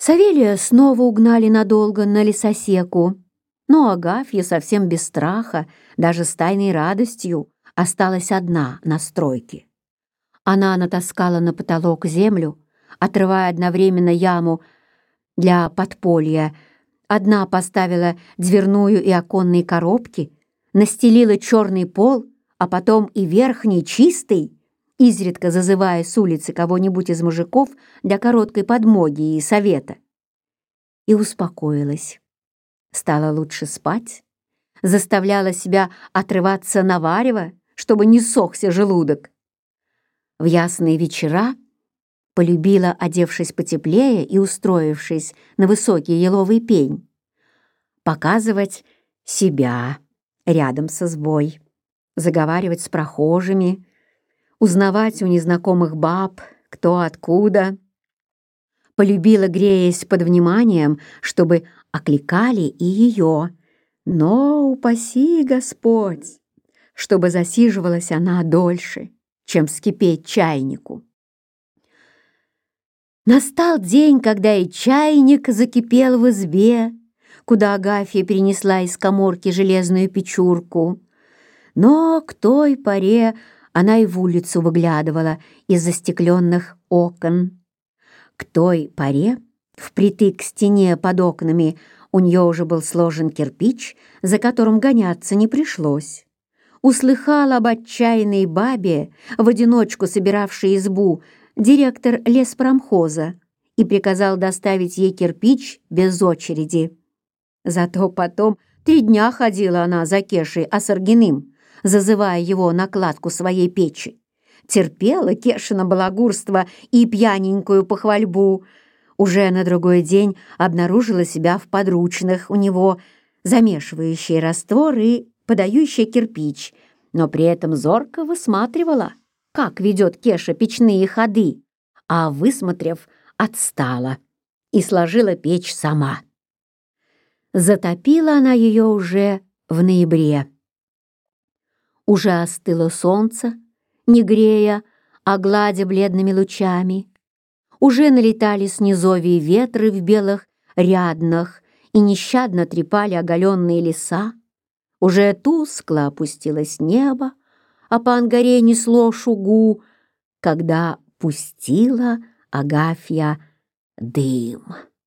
Савелия снова угнали надолго на лесосеку, но Агафья совсем без страха, даже с тайной радостью, осталась одна на стройке. Она натаскала на потолок землю, отрывая одновременно яму для подполья. Одна поставила дверную и оконные коробки, настелила черный пол, а потом и верхний, чистый, изредка зазывая с улицы кого-нибудь из мужиков для короткой подмоги и совета. И успокоилась. Стала лучше спать, заставляла себя отрываться на варево, чтобы не сохся желудок. В ясные вечера полюбила, одевшись потеплее и устроившись на высокий еловый пень, показывать себя рядом с избой, заговаривать с прохожими, узнавать у незнакомых баб, кто откуда. Полюбила, греясь под вниманием, чтобы окликали и ее, но, упаси Господь, чтобы засиживалась она дольше, чем вскипеть чайнику. Настал день, когда и чайник закипел в избе, куда Агафья перенесла из каморки железную печурку. Но к той поре она и в улицу выглядывала из застекленных окон. К той поре впритык к стене под окнами у нее уже был сложен кирпич, за которым гоняться не пришлось. Услыхал об отчаянной бабе, в одиночку собиравшей избу, директор леспромхоза, и приказал доставить ей кирпич без очереди. Зато потом 3 дня ходила она за Кешей Осоргиным, зазывая его на кладку своей печи. Терпела Кешина балагурство и пьяненькую похвальбу. Уже на другой день обнаружила себя в подручных у него, замешивающей раствор и подающей кирпич, но при этом зорко высматривала, как ведет Кеша печные ходы, а, высмотрев, отстала и сложила печь сама. Затопила она ее уже в ноябре. Уже остыло солнце, не грея, а гладя бледными лучами. Уже налетали с низовий ветры в белых ряднах и нещадно трепали оголенные леса. Уже тускло опустилось небо, а по ангаре несло шугу, когда пустила Агафья дым.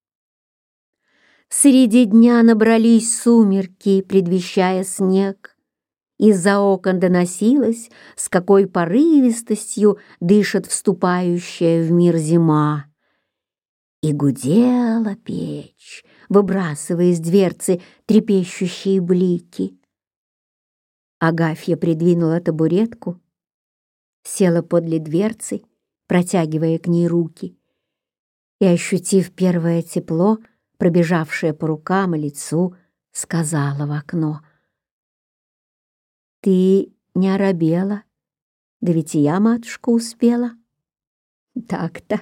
Среди дня набрались сумерки, предвещая снег. Из-за окон доносилось, с какой порывистостью дышит вступающая в мир зима. И гудела печь, выбрасывая из дверцы трепещущие блики. Агафья придвинула табуретку, села подле дверцы, протягивая к ней руки, и, ощутив первое тепло, пробежавшее по рукам и лицу, сказала в окно: «Ты не оробела? Да ведь и я, матушка, успела». Так-то.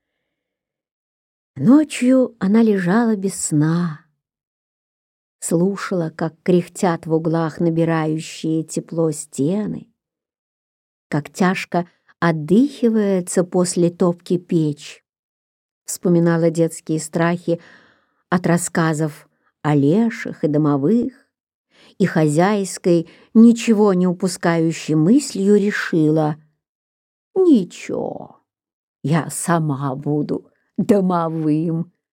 Ночью она лежала без сна, слушала, как кряхтят в углах набирающие тепло стены, как тяжко отдыхивается после топки печь, вспоминала детские страхи от рассказов о леших и домовых, и хозяйской, ничего не упускающей мыслью, решила: «Ничего, я сама буду домовым».